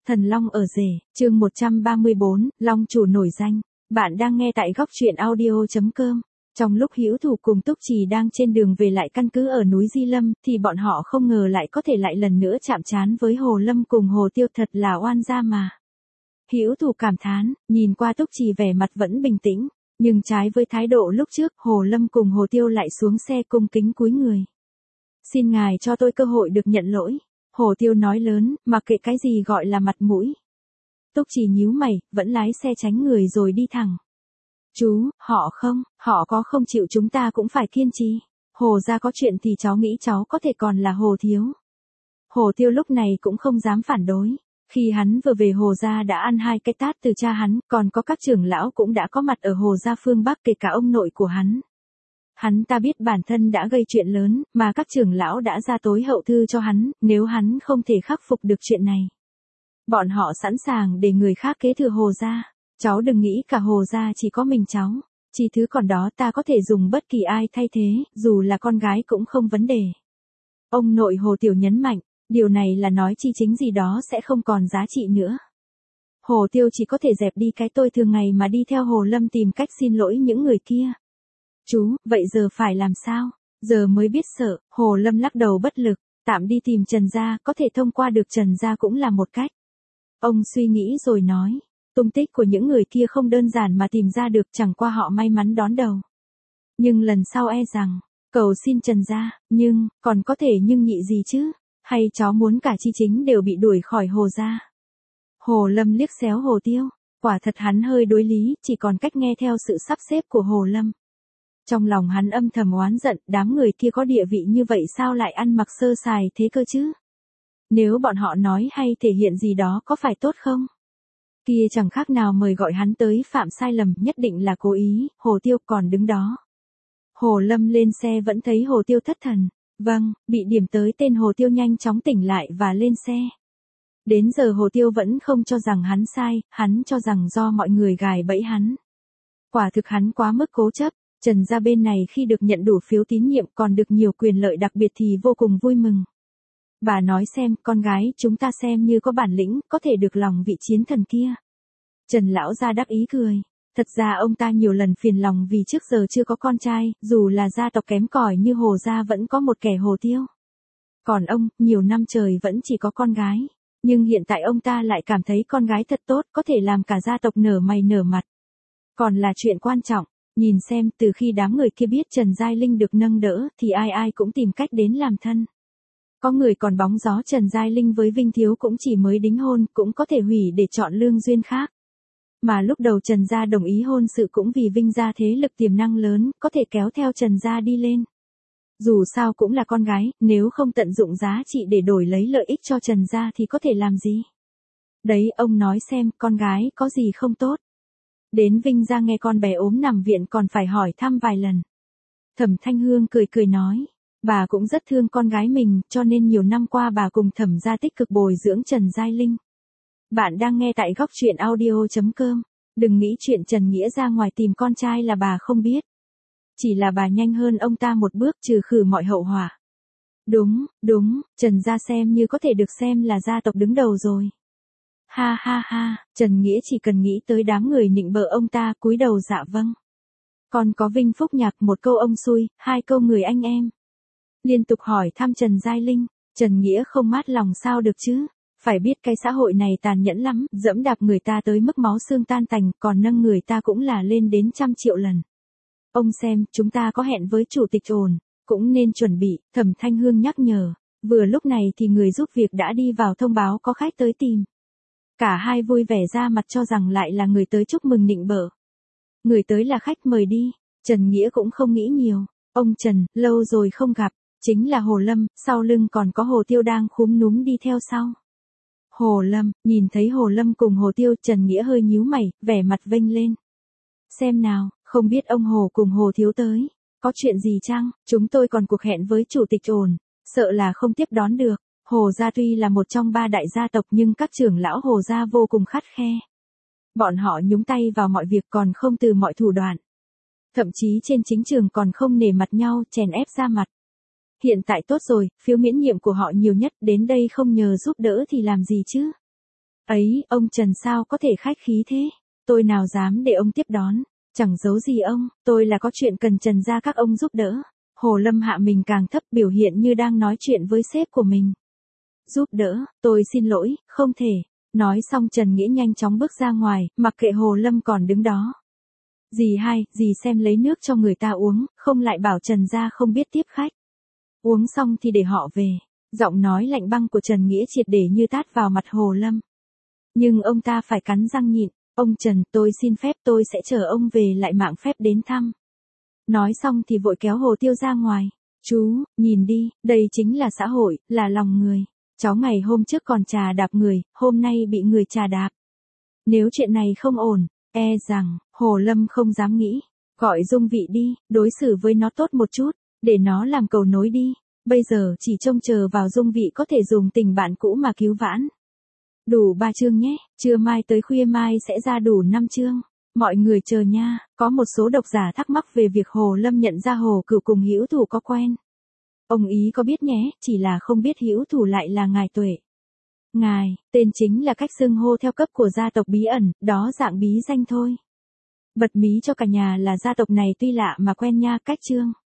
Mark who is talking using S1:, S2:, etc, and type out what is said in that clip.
S1: Thần Long ở rể, chương 134, Long chủ nổi danh. Bạn đang nghe tại góc truyện audio.com. Trong lúc Hữu Thủ cùng Túc Trì đang trên đường về lại căn cứ ở núi Di Lâm, thì bọn họ không ngờ lại có thể lại lần nữa chạm trán với Hồ Lâm cùng Hồ Tiêu, thật là oan gia mà. Hữu Thủ cảm thán, nhìn qua Túc Trì vẻ mặt vẫn bình tĩnh, nhưng trái với thái độ lúc trước, Hồ Lâm cùng Hồ Tiêu lại xuống xe cung kính cúi người. Xin ngài cho tôi cơ hội được nhận lỗi. Hồ Tiêu nói lớn, mặc kệ cái gì gọi là mặt mũi. Túc Trì nhíu mày, vẫn lái xe tránh người rồi đi thẳng. Chú, họ có không chịu chúng ta cũng phải kiên trì. Hồ gia có chuyện thì cháu nghĩ cháu có thể còn là Hồ thiếu. Hồ Tiêu lúc này cũng không dám phản đối. Khi hắn vừa về Hồ gia đã ăn 2 cái tát từ cha hắn, còn có các trưởng lão cũng đã có mặt ở Hồ gia phương Bắc, kể cả ông nội của hắn. Hắn ta biết bản thân đã gây chuyện lớn, mà các trưởng lão đã ra tối hậu thư cho hắn, nếu hắn không thể khắc phục được chuyện này. Bọn họ sẵn sàng để người khác kế thừa Hồ gia. Cháu đừng nghĩ cả Hồ gia chỉ có mình cháu. Chỉ thứ còn đó ta có thể dùng bất kỳ ai thay thế, dù là con gái cũng không vấn đề. Ông nội Hồ Tiểu nhấn mạnh, điều này là nói chi chính gì đó sẽ không còn giá trị nữa. Hồ Tiêu chỉ có thể dẹp đi cái tôi thường ngày mà đi theo Hồ Lâm tìm cách xin lỗi những người kia. Chú, vậy giờ phải làm sao? Giờ mới biết sợ. Hồ Lâm lắc đầu bất lực, tạm đi tìm Trần gia, có thể thông qua được Trần gia cũng là một cách. Ông suy nghĩ rồi nói, tung tích của những người kia không đơn giản mà tìm ra được, chẳng qua họ may mắn đón đầu. Nhưng lần sau e rằng, cầu xin Trần gia, nhưng, còn có thể nhưng nhị gì chứ? Hay cháu muốn cả chi chính đều bị đuổi khỏi Hồ gia? Hồ Lâm liếc xéo Hồ Tiêu, quả thật hắn hơi đối lý, chỉ còn cách nghe theo sự sắp xếp của Hồ Lâm. Trong lòng hắn âm thầm oán giận, đám người kia có địa vị như vậy sao lại ăn mặc sơ sài thế cơ chứ? Nếu bọn họ nói hay thể hiện gì đó có phải tốt không? Kia chẳng khác nào mời gọi hắn tới phạm sai lầm, nhất định là cố ý. Hồ Tiêu còn đứng đó. Hồ Lâm lên xe vẫn thấy Hồ Tiêu thất thần. Vâng, bị điểm tới tên Hồ Tiêu nhanh chóng tỉnh lại và lên xe. Đến giờ Hồ Tiêu vẫn không cho rằng hắn sai, hắn cho rằng do mọi người gài bẫy hắn. Quả thực hắn quá mức cố chấp. Trần gia bên này khi được nhận đủ phiếu tín nhiệm còn được nhiều quyền lợi đặc biệt thì vô cùng vui mừng. Bà nói xem, con gái chúng ta xem như có bản lĩnh, có thể được lòng vị chiến thần kia. Trần lão gia đắc ý cười. Thật ra ông ta nhiều lần phiền lòng vì trước giờ chưa có con trai, dù là gia tộc kém cỏi như Hồ gia vẫn có một kẻ Hồ Tiêu. Còn ông, nhiều năm trời vẫn chỉ có con gái. Nhưng hiện tại ông ta lại cảm thấy con gái thật tốt, có thể làm cả gia tộc nở mày nở mặt. Còn là chuyện quan trọng. Nhìn xem, từ khi đám người kia biết Trần Giai Linh được nâng đỡ, thì ai ai cũng tìm cách đến làm thân. Có người còn bóng gió Trần Giai Linh với Vinh Thiếu cũng chỉ mới đính hôn, cũng có thể hủy để chọn lương duyên khác. Mà lúc đầu Trần gia đồng ý hôn sự cũng vì Vinh gia thế lực tiềm năng lớn, có thể kéo theo Trần gia đi lên. Dù sao cũng là con gái, nếu không tận dụng giá trị để đổi lấy lợi ích cho Trần gia thì có thể làm gì? Đấy, ông nói xem, con gái có gì không tốt? Đến Vinh gia nghe con bé ốm nằm viện còn phải hỏi thăm vài lần. Thẩm Thanh Hương cười cười nói, bà cũng rất thương con gái mình, cho nên nhiều năm qua bà cùng Thẩm gia tích cực bồi dưỡng Trần Giai Linh. Bạn đang nghe tại góc truyện audio.com. Đừng nghĩ chuyện Trần Nghĩa ra ngoài tìm con trai là bà không biết. Chỉ là bà nhanh hơn ông ta một bước, trừ khử mọi hậu họa. Đúng, Trần gia xem như có thể được xem là gia tộc đứng đầu rồi. Ha ha ha, Trần Nghĩa chỉ cần nghĩ tới đám người nịnh bợ ông ta, cúi đầu dạ vâng. Còn có Vinh Phúc Nhạc, một câu ông xui, 2 câu người anh em. Liên tục hỏi thăm Trần Giai Linh, Trần Nghĩa không mát lòng sao được chứ. Phải biết cái xã hội này tàn nhẫn lắm, dẫm đạp người ta tới mức máu xương tan tành, còn nâng người ta cũng là lên đến 100 triệu lần. Ông xem, chúng ta có hẹn với chủ tịch ổn, cũng nên chuẩn bị, Thẩm Thanh Hương nhắc nhở. Vừa lúc này thì người giúp việc đã đi vào thông báo có khách tới tìm. Cả hai vui vẻ ra mặt cho rằng lại là người tới chúc mừng nịnh bợ. Người tới là khách mời đi. Trần Nghĩa cũng không nghĩ nhiều. Ông Trần, lâu rồi không gặp. Chính là Hồ Lâm, sau lưng còn có Hồ Tiêu đang khúm núm đi theo sau. Hồ Lâm, nhìn thấy Hồ Lâm cùng Hồ Tiêu, Trần Nghĩa hơi nhíu mày, vẻ mặt vênh lên. Xem nào, không biết ông Hồ cùng Hồ Thiếu tới. Có chuyện gì chăng? Chúng tôi còn cuộc hẹn với chủ tịch ổn. Sợ là không tiếp đón được. Hồ gia tuy là một trong 3 đại gia tộc nhưng các trưởng lão Hồ gia vô cùng khắt khe. Bọn họ nhúng tay vào mọi việc còn không từ mọi thủ đoạn. Thậm chí trên chính trường còn không nể mặt nhau, chèn ép ra mặt. Hiện tại tốt rồi, phiếu miễn nhiệm của họ nhiều nhất, đến đây không nhờ giúp đỡ thì làm gì chứ? Ấy, ông Trần sao có thể khách khí thế? Tôi nào dám để ông tiếp đón. Chẳng giấu gì ông, tôi là có chuyện cần Trần gia các ông giúp đỡ. Hồ Lâm hạ mình càng thấp, biểu hiện như đang nói chuyện với sếp của mình. Giúp đỡ, tôi xin lỗi, không thể. Nói xong Trần Nghĩa nhanh chóng bước ra ngoài, mặc kệ Hồ Lâm còn đứng đó. Dì hai, dì xem lấy nước cho người ta uống, không lại bảo Trần gia không biết tiếp khách. Uống xong thì để họ về. Giọng nói lạnh băng của Trần Nghĩa triệt để như tát vào mặt Hồ Lâm. Nhưng ông ta phải cắn răng nhịn. Ông Trần, tôi xin phép, tôi sẽ chờ ông về lại mạng phép đến thăm. Nói xong thì vội kéo Hồ Tiêu ra ngoài. Chú, nhìn đi, đây chính là xã hội, là lòng người. Cháu ngày hôm trước còn chà đạp người, hôm nay bị người chà đạp. Nếu chuyện này không ổn, e rằng, Hồ Lâm không dám nghĩ. Gọi Dung Vị đi, đối xử với nó tốt một chút, để nó làm cầu nối đi. Bây giờ chỉ trông chờ vào Dung Vị có thể dùng tình bạn cũ mà cứu vãn. Đủ 3 chương nhé, trưa mai tới khuya mai sẽ ra đủ 5 chương. Mọi người chờ nha, có một số độc giả thắc mắc về việc Hồ Lâm nhận ra Hồ Cửu cùng Hữu Thủ có quen. Ông ý có biết nhé, chỉ là không biết Hữu Thủ lại là ngài Tuệ. Ngài, tên chính là cách xưng hô theo cấp của gia tộc bí ẩn, đó dạng bí danh thôi. Bật mí cho cả nhà là gia tộc này tuy lạ mà quen nha, cách chương.